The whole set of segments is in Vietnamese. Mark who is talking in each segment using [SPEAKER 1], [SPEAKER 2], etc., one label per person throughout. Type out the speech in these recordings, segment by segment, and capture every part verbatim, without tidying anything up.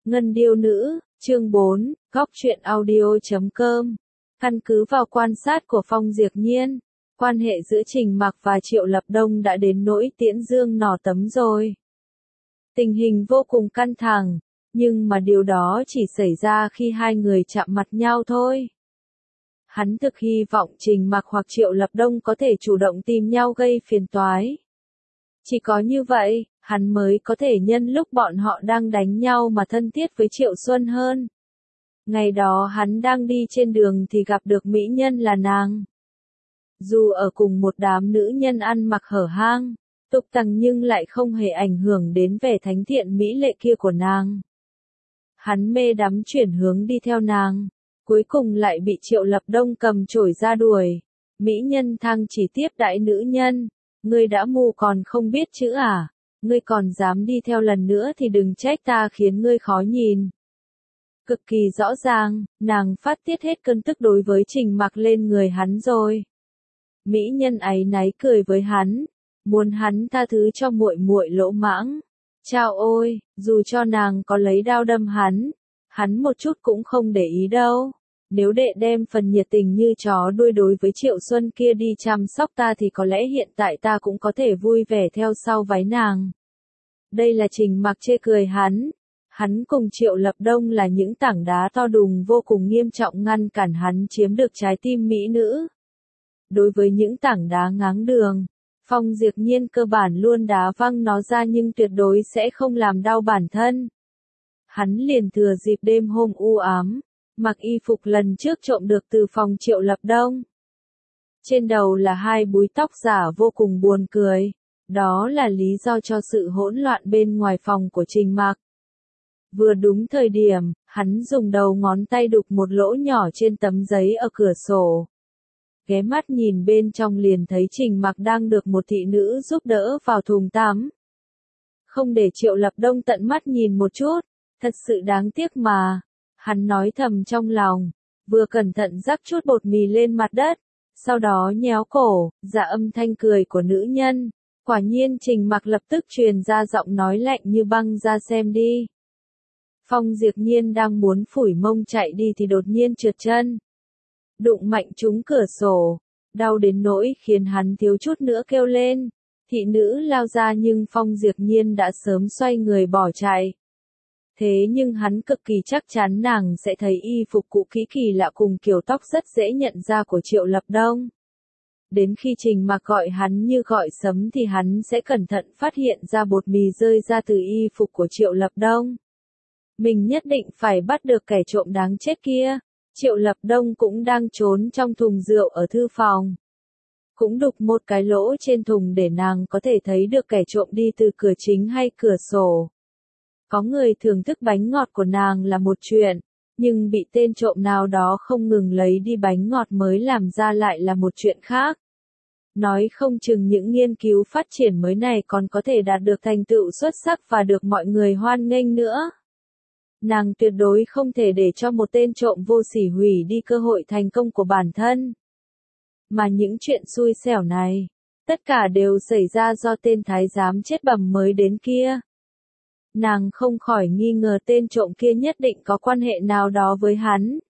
[SPEAKER 1] Ngân điêu nữ, chương bốn, góc truyện audio chấm com. Căn cứ vào quan sát của Phong Diệp Nhiên, quan hệ giữa Trình Mặc và Triệu Lập Đông đã đến nỗi tiễn dương nỏ tấm rồi. Tình hình vô cùng căng thẳng, nhưng mà điều đó chỉ xảy ra khi hai người chạm mặt nhau thôi. Hắn thực hy vọng Trình Mặc hoặc Triệu Lập Đông có thể chủ động tìm nhau gây phiền toái. Chỉ có như vậy, hắn mới có thể nhân lúc bọn họ đang đánh nhau mà thân thiết với Triệu Xuân hơn. Ngày đó hắn đang đi trên đường thì gặp được mỹ nhân là nàng. Dù ở cùng một đám nữ nhân ăn mặc hở hang, tục tằng nhưng lại không hề ảnh hưởng đến vẻ thánh thiện mỹ lệ kia của nàng. Hắn mê đắm chuyển hướng đi theo nàng, cuối cùng lại bị Triệu Lập Đông cầm chổi ra đuổi. Mỹ nhân thang chỉ tiếp đãi nữ nhân, ngươi đã mù còn không biết chữ à, ngươi còn dám đi theo lần nữa thì đừng trách ta khiến ngươi khó nhìn. Cực kỳ rõ ràng, nàng phát tiết hết cơn tức đối với Trình Mặc lên người hắn rồi. Mỹ nhân áy náy cười với hắn, muốn hắn tha thứ cho muội muội lỗ mãng. Chao ôi, dù cho nàng có lấy đao đâm hắn, hắn một chút cũng không để ý đâu. Nếu đệ đem phần nhiệt tình như chó đuôi đối với Triệu Xuân kia đi chăm sóc ta thì có lẽ hiện tại ta cũng có thể vui vẻ theo sau váy nàng. Đây là Trình Mặc chê cười hắn. Hắn cùng Triệu Lập Đông là những tảng đá to đùng vô cùng nghiêm trọng ngăn cản hắn chiếm được trái tim mỹ nữ. Đối với những tảng đá ngáng đường, Phong Diệp Nhiên cơ bản luôn đá văng nó ra nhưng tuyệt đối sẽ không làm đau bản thân. Hắn liền thừa dịp đêm hôm u ám, mặc y phục lần trước trộm được từ phòng Triệu Lập Đông. Trên đầu là hai búi tóc giả vô cùng buồn cười, đó là lý do cho sự hỗn loạn bên ngoài phòng của Trình Mặc. Vừa đúng thời điểm, hắn dùng đầu ngón tay đục một lỗ nhỏ trên tấm giấy ở cửa sổ. Ghé mắt nhìn bên trong liền thấy Trình Mặc đang được một thị nữ giúp đỡ vào thùng tắm. Không để Triệu Lập Đông tận mắt nhìn một chút, thật sự đáng tiếc mà. Hắn nói thầm trong lòng, vừa cẩn thận rắc chút bột mì lên mặt đất, sau đó nhéo cổ, dạ âm thanh cười của nữ nhân. Quả nhiên Trình Mặc lập tức truyền ra giọng nói lạnh như băng, ra xem đi. Phong Diệp Nhiên đang muốn phủi mông chạy đi thì đột nhiên trượt chân. Đụng mạnh trúng cửa sổ, đau đến nỗi khiến hắn thiếu chút nữa kêu lên. Thị nữ lao ra nhưng Phong Diệp Nhiên đã sớm xoay người bỏ chạy. Thế nhưng hắn cực kỳ chắc chắn nàng sẽ thấy y phục cũ kỹ kỳ lạ cùng kiểu tóc rất dễ nhận ra của Triệu Lập Đông. Đến khi Trình Mặc gọi hắn như gọi sấm thì hắn sẽ cẩn thận phát hiện ra bột mì rơi ra từ y phục của Triệu Lập Đông. Mình nhất định phải bắt được kẻ trộm đáng chết kia. Triệu Lập Đông cũng đang trốn trong thùng rượu ở thư phòng. Cũng đục một cái lỗ trên thùng để nàng có thể thấy được kẻ trộm đi từ cửa chính hay cửa sổ. Có người thưởng thức bánh ngọt của nàng là một chuyện, nhưng bị tên trộm nào đó không ngừng lấy đi bánh ngọt mới làm ra lại là một chuyện khác. Nói không chừng những nghiên cứu phát triển mới này còn có thể đạt được thành tựu xuất sắc và được mọi người hoan nghênh nữa. Nàng tuyệt đối không thể để cho một tên trộm vô sỉ hủy đi cơ hội thành công của bản thân. Mà những chuyện xui xẻo này, tất cả đều xảy ra do tên thái giám chết bầm mới đến kia. Nàng không khỏi nghi ngờ tên trộm kia nhất định có quan hệ nào đó với hắn.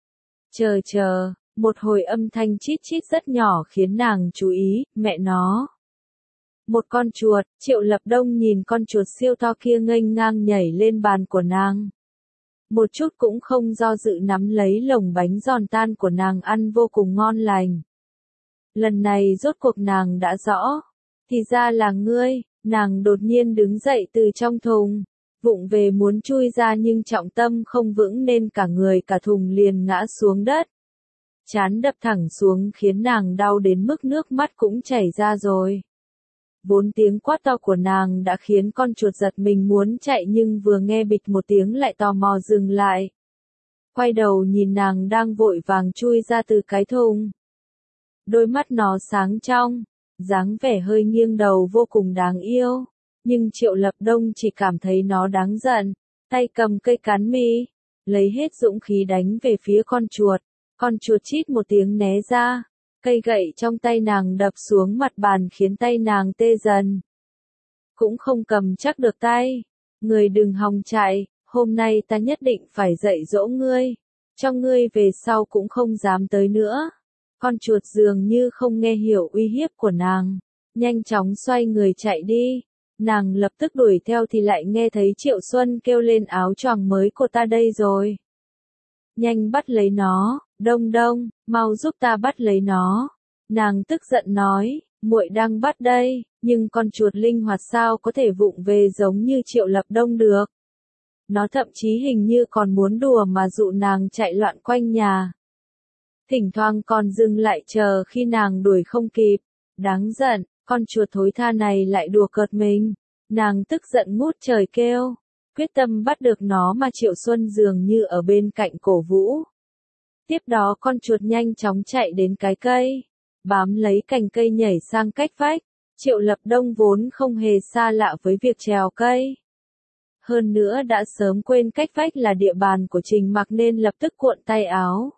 [SPEAKER 1] Chờ chờ, một hồi âm thanh chít chít rất nhỏ khiến nàng chú ý, mẹ nó. Một con chuột, Triệu Lập Đông nhìn con chuột siêu to kia nghênh ngang nhảy lên bàn của nàng. Một chút cũng không do dự nắm lấy lồng bánh giòn tan của nàng ăn vô cùng ngon lành. Lần này rốt cuộc nàng đã rõ. Thì ra là ngươi, nàng đột nhiên đứng dậy từ trong thùng. Vụng về muốn chui ra nhưng trọng tâm không vững nên cả người cả thùng liền ngã xuống đất. Trán đập thẳng xuống khiến nàng đau đến mức nước mắt cũng chảy ra rồi. Bốn tiếng quát to của nàng đã khiến con chuột giật mình muốn chạy nhưng vừa nghe bịch một tiếng lại tò mò dừng lại. Quay đầu nhìn nàng đang vội vàng chui ra từ cái thùng. Đôi mắt nó sáng trong, dáng vẻ hơi nghiêng đầu vô cùng đáng yêu. Nhưng Triệu Lập Đông chỉ cảm thấy nó đáng giận, tay cầm cây cán mi, lấy hết dũng khí đánh về phía con chuột. Con chuột chít một tiếng né ra. Cây gậy trong tay nàng đập xuống mặt bàn khiến tay nàng tê dần. Cũng không cầm chắc được tay. Người đừng hòng chạy, Hôm nay ta nhất định phải dạy dỗ ngươi, cho ngươi về sau cũng không dám tới nữa. Con chuột dường như không nghe hiểu uy hiếp của nàng, nhanh chóng xoay người chạy đi. Nàng lập tức đuổi theo thì lại nghe thấy Triệu Xuân kêu lên áo choàng mới của ta đây rồi. Nhanh bắt lấy nó, Đông Đông, mau giúp ta bắt lấy nó. Nàng tức giận nói, muội đang bắt đây, nhưng con chuột linh hoạt sao có thể vụng về giống như Triệu Lập Đông được. Nó thậm chí hình như còn muốn đùa mà dụ nàng chạy loạn quanh nhà. Thỉnh thoảng còn dừng lại chờ khi nàng đuổi không kịp. Đáng giận, con chuột thối tha này lại đùa cợt mình. Nàng tức giận ngút trời kêu, quyết tâm bắt được nó mà Triệu Xuân dường như ở bên cạnh cổ vũ. Tiếp đó con chuột nhanh chóng chạy đến cái cây, bám lấy cành cây nhảy sang cách vách. Triệu Lập Đông vốn không hề xa lạ với việc trèo cây. Hơn nữa đã sớm quên cách vách là địa bàn của Trình Mặc nên lập tức cuộn tay áo.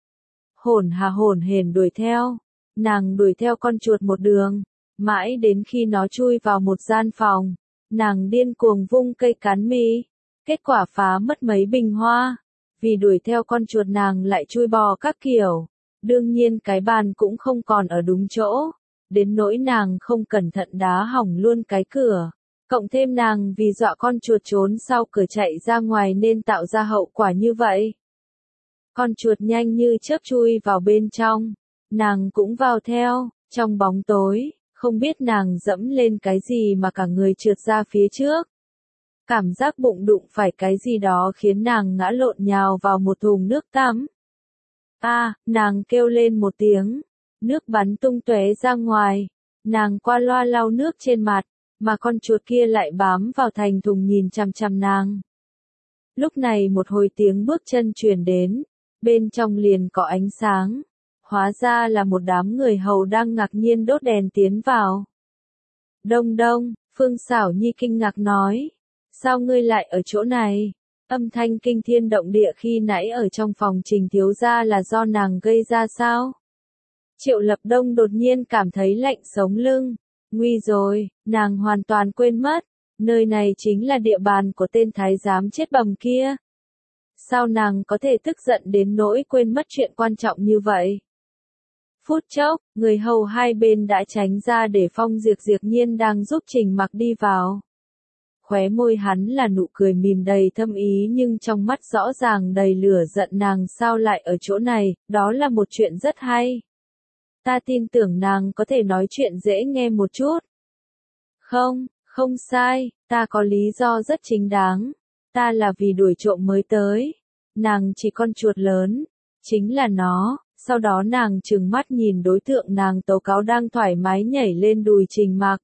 [SPEAKER 1] Hổn hà hổn hển đuổi theo. Nàng đuổi theo con chuột một đường, mãi đến khi nó chui vào một gian phòng. Nàng điên cuồng vung cây cán mi, kết quả phá mất mấy bình hoa. Vì đuổi theo con chuột nàng lại chui bò các kiểu. Đương nhiên cái bàn cũng không còn ở đúng chỗ. Đến nỗi nàng không cẩn thận đá hỏng luôn cái cửa. Cộng thêm nàng vì dọa con chuột trốn sau cửa chạy ra ngoài nên tạo ra hậu quả như vậy. Con chuột nhanh như chớp chui vào bên trong. Nàng cũng vào theo, trong bóng tối, không biết nàng dẫm lên cái gì mà cả người trượt ra phía trước. Cảm giác bụng đụng phải cái gì đó khiến nàng ngã lộn nhào vào một thùng nước tắm. A, à, nàng kêu lên một tiếng, nước bắn tung tóe ra ngoài. Nàng qua loa lau nước trên mặt, mà con chuột kia lại bám vào thành thùng nhìn chằm chằm nàng. Lúc này một hồi tiếng bước chân truyền đến, bên trong liền có ánh sáng. Hóa ra là một đám người hầu đang ngạc nhiên đốt đèn tiến vào. Đông Đông, Phương Xảo Nhi kinh ngạc nói, sao ngươi lại ở chỗ này? Âm thanh kinh thiên động địa khi nãy ở trong phòng Trình thiếu gia là do nàng gây ra sao? Triệu Lập Đông đột nhiên cảm thấy lạnh sống lưng. Nguy rồi, nàng hoàn toàn quên mất, nơi này chính là địa bàn của tên thái giám chết bầm kia. Sao nàng có thể tức giận đến nỗi quên mất chuyện quan trọng như vậy? Phút chốc, người hầu hai bên đã tránh ra để Phong Diệp Diệp Nhiên đang giúp Trình Mặc đi vào. Khóe môi hắn là nụ cười mỉm đầy thâm ý nhưng trong mắt rõ ràng đầy lửa giận. Nàng sao lại ở chỗ này, đó là một chuyện rất hay. Ta tin tưởng nàng có thể nói chuyện dễ nghe một chút. Không, không sai, ta có lý do rất chính đáng. Ta là vì đuổi trộm mới tới. Nàng chỉ con chuột lớn, chính là nó. Sau đó nàng trừng mắt nhìn đối tượng nàng tố cáo đang thoải mái nhảy lên đùi Trình Mặc.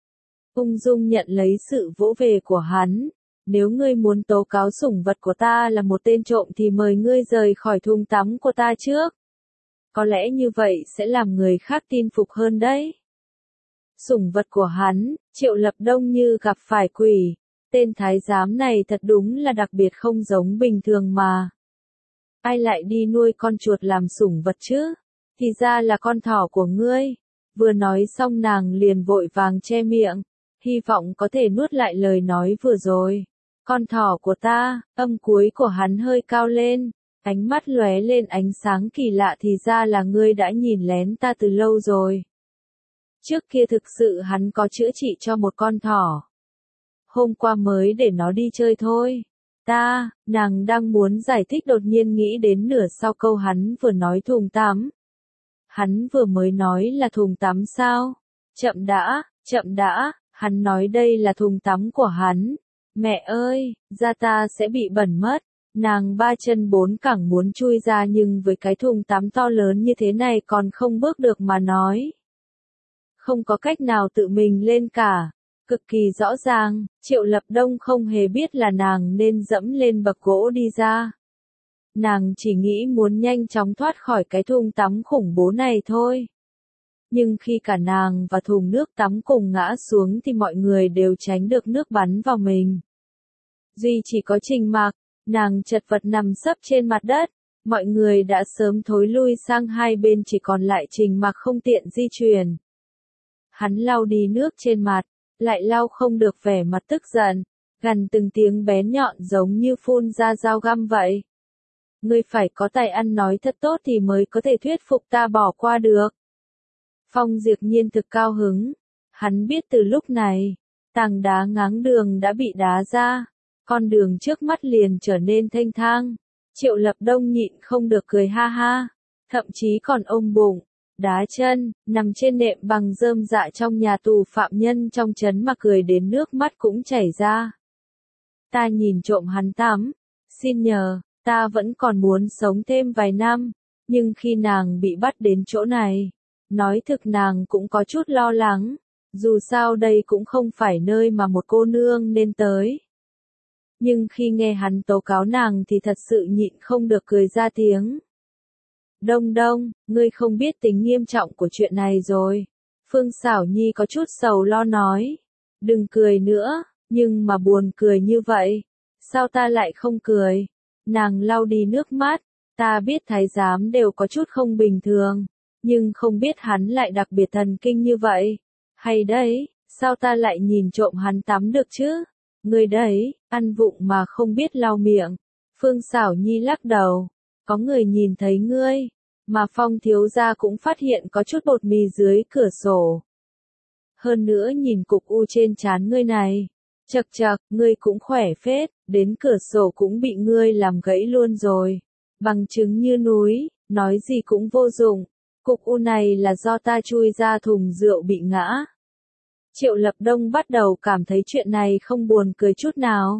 [SPEAKER 1] Ung dung nhận lấy sự vỗ về của hắn. Nếu ngươi muốn tố cáo sủng vật của ta là một tên trộm thì mời ngươi rời khỏi thùng tắm của ta trước. Có lẽ như vậy sẽ làm người khác tin phục hơn đấy. Sủng vật của hắn, Triệu Lập Đông như gặp phải quỷ. Tên thái giám này thật đúng là đặc biệt không giống bình thường mà. Ai lại đi nuôi con chuột làm sủng vật chứ? Thì ra là con thỏ của ngươi. Vừa nói xong nàng liền vội vàng che miệng, hy vọng có thể nuốt lại lời nói vừa rồi. Con thỏ của ta, âm cuối của hắn hơi cao lên, ánh mắt lóe lên ánh sáng kỳ lạ, thì ra là ngươi đã nhìn lén ta từ lâu rồi. Trước kia thực sự hắn có chữa trị cho một con thỏ. Hôm qua mới để nó đi chơi thôi. Ta, nàng đang muốn giải thích đột nhiên nghĩ đến nửa sau câu hắn vừa nói thùng tắm. Hắn vừa mới nói là thùng tắm sao? Chậm đã, chậm đã, hắn nói đây là thùng tắm của hắn. Mẹ ơi, da ta sẽ bị bẩn mất. Nàng ba chân bốn cẳng muốn chui ra nhưng với cái thùng tắm to lớn như thế này còn không bước được mà nói. Không có cách nào tự mình lên cả. Cực kỳ rõ ràng, Triệu Lập Đông không hề biết là nàng nên dẫm lên bậc gỗ đi ra. Nàng chỉ nghĩ muốn nhanh chóng thoát khỏi cái thùng tắm khủng bố này thôi. Nhưng khi cả nàng và thùng nước tắm cùng ngã xuống thì mọi người đều tránh được nước bắn vào mình. Duy chỉ có Trình Mặc, nàng chật vật nằm sấp trên mặt đất. Mọi người đã sớm thối lui sang hai bên, chỉ còn lại Trình Mặc không tiện di chuyển. Hắn lau đi nước trên mặt, lại lau không được vẻ mặt tức giận. gằn từng tiếng bén nhọn giống như phun ra dao găm vậy. Ngươi phải có tài ăn nói thật tốt thì mới có thể thuyết phục ta bỏ qua được. Phong Diệp Nhiên thực cao hứng. Hắn biết từ lúc này, tảng đá ngáng đường đã bị đá ra. Con đường trước mắt liền trở nên thênh thang. Triệu Lập Đông nhịn không được cười ha ha. Thậm chí còn ôm bụng, đá chân, nằm trên nệm bằng rơm dạ trong nhà tù phạm nhân trong trấn mà cười đến nước mắt cũng chảy ra. Ta nhìn trộm hắn tắm. Xin nhờ, ta vẫn còn muốn sống thêm vài năm. Nhưng khi nàng bị bắt đến chỗ này, nói thực nàng cũng có chút lo lắng. Dù sao đây cũng không phải nơi mà một cô nương nên tới. Nhưng khi nghe hắn tố cáo nàng thì thật sự nhịn không được cười ra tiếng. Đông Đông, ngươi không biết tính nghiêm trọng của chuyện này rồi. Phương Xảo Nhi có chút sầu lo nói. Đừng cười nữa, nhưng mà buồn cười như vậy. Sao ta lại không cười? Nàng lau đi nước mắt. Ta biết thái giám đều có chút không bình thường. Nhưng không biết hắn lại đặc biệt thần kinh như vậy. Hay đấy, sao ta lại nhìn trộm hắn tắm được chứ? Ngươi đấy, ăn vụng mà không biết lau miệng. Phương Xảo Nhi lắc đầu. Có người nhìn thấy ngươi. Mà Phong thiếu gia cũng phát hiện có chút bột mì dưới cửa sổ. Hơn nữa nhìn cục u trên trán ngươi này. Chậc chậc, ngươi cũng khỏe phết, đến cửa sổ cũng bị ngươi làm gãy luôn rồi. Bằng chứng như núi, nói gì cũng vô dụng. Cục u này là do ta chui ra thùng rượu bị ngã. Triệu Lập Đông bắt đầu cảm thấy chuyện này không buồn cười chút nào.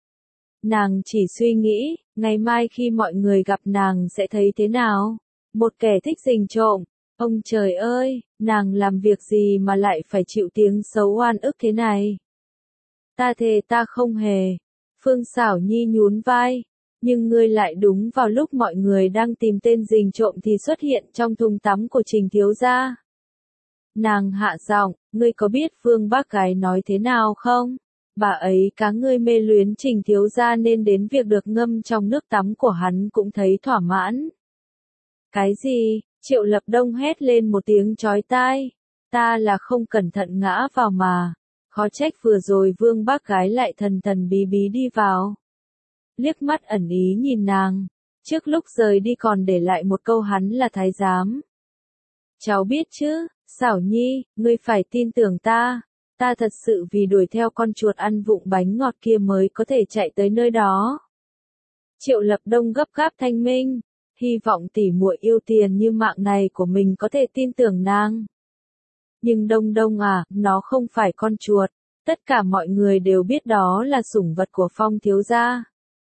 [SPEAKER 1] Nàng chỉ suy nghĩ, ngày mai khi mọi người gặp nàng sẽ thấy thế nào? Một kẻ thích rình trộm. Ông trời ơi, nàng làm việc gì mà lại phải chịu tiếng xấu oan ức thế này? Ta thề ta không hề. Phương Xảo Nhi nhún vai. Nhưng ngươi lại đúng vào lúc mọi người đang tìm tên rình trộm thì xuất hiện trong thùng tắm của Trình thiếu gia. Nàng hạ giọng, ngươi có biết Vương bác gái nói thế nào không? Bà ấy cá ngươi mê luyến Trình thiếu gia nên đến việc được ngâm trong nước tắm của hắn cũng thấy thỏa mãn. Cái gì? Triệu Lập Đông hét lên một tiếng chói tai. Ta là không cẩn thận ngã vào mà. Khó trách vừa rồi Vương bác gái lại thần thần bí bí đi vào. Liếc mắt ẩn ý nhìn nàng. Trước lúc rời đi còn để lại một câu hắn là thái giám. Cháu biết chứ, Xảo Nhi, ngươi phải tin tưởng ta. Ta thật sự vì đuổi theo con chuột ăn vụng bánh ngọt kia mới có thể chạy tới nơi đó. Triệu Lập Đông gấp gáp thanh minh. Hy vọng tỷ muội yêu tiền như mạng này của mình có thể tin tưởng nàng. Nhưng Đông Đông à, nó không phải con chuột. Tất cả mọi người đều biết đó là sủng vật của Phong thiếu gia.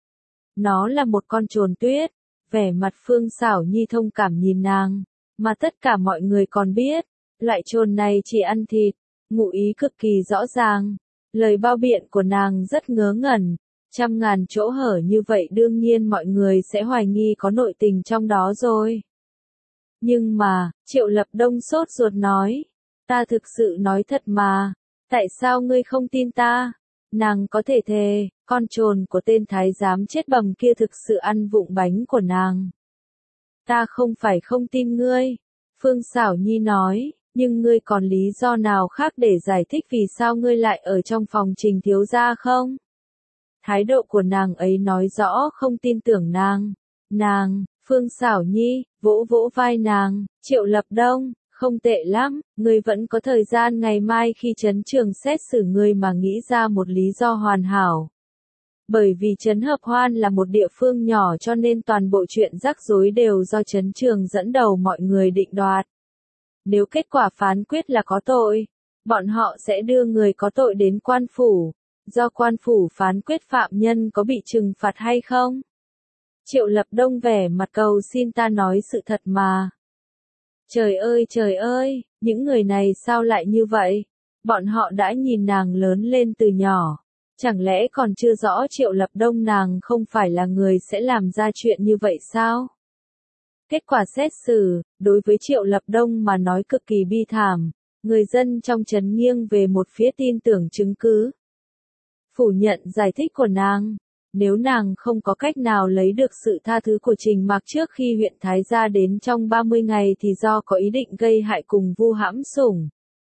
[SPEAKER 1] Nó là một con trồn tuyết. Vẻ mặt Phương Xảo Nhi thông cảm nhìn nàng. Mà tất cả mọi người còn biết. Loại trồn này chỉ ăn thịt. Ngụ ý cực kỳ rõ ràng. Lời bao biện của nàng rất ngớ ngẩn. Trăm ngàn chỗ hở như vậy đương nhiên mọi người sẽ hoài nghi có nội tình trong đó rồi. Nhưng mà, Triệu Lập Đông sốt ruột nói. Ta thực sự nói thật mà. Tại sao ngươi không tin ta? Nàng có thể thề, con trồn của tên thái giám chết bầm kia thực sự ăn vụng bánh của nàng. Ta không phải không tin ngươi. Phương Xảo Nhi nói, nhưng ngươi còn lý do nào khác để giải thích vì sao ngươi lại ở trong phòng Trình thiếu gia không? Thái độ của nàng ấy nói rõ không tin tưởng nàng. Nàng, Phương Xảo Nhi, vỗ vỗ vai nàng, Triệu Lập Đông, không tệ lắm, ngươi vẫn có thời gian ngày mai khi trấn trường xét xử ngươi mà nghĩ ra một lý do hoàn hảo. Bởi vì trấn Hợp Hoan là một địa phương nhỏ cho nên toàn bộ chuyện rắc rối đều do trấn trường dẫn đầu mọi người định đoạt. Nếu kết quả phán quyết là có tội, bọn họ sẽ đưa người có tội đến quan phủ. Do quan phủ phán quyết phạm nhân có bị trừng phạt hay không? Triệu Lập Đông vẻ mặt cầu xin ta nói sự thật mà. Trời ơi trời ơi, những người này sao lại như vậy? Bọn họ đã nhìn nàng lớn lên từ nhỏ. Chẳng lẽ còn chưa rõ Triệu Lập Đông nàng không phải là người sẽ làm ra chuyện như vậy sao? Kết quả xét xử, đối với Triệu Lập Đông mà nói cực kỳ bi thảm. Người dân trong trấn nghiêng về một phía tin tưởng chứng cứ. Phủ nhận giải thích của nàng. Nếu nàng không có cách nào lấy được sự tha thứ của Trình Mạc trước khi huyện Thái gia đến trong ba mươi ngày thì do có ý định gây hại cùng vu hãm sủng.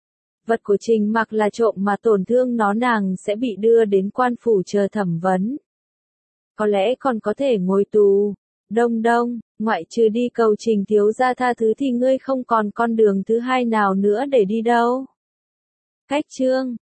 [SPEAKER 1] vật của Trình Mặc là trộm mà tổn thương nó nàng sẽ bị đưa đến quan phủ chờ thẩm vấn. Có lẽ còn có thể ngồi tù. Đông Đông, ngoại trừ đi cầu Trình thiếu gia tha thứ thì ngươi không còn con đường thứ hai nào nữa để đi đâu. Cách chương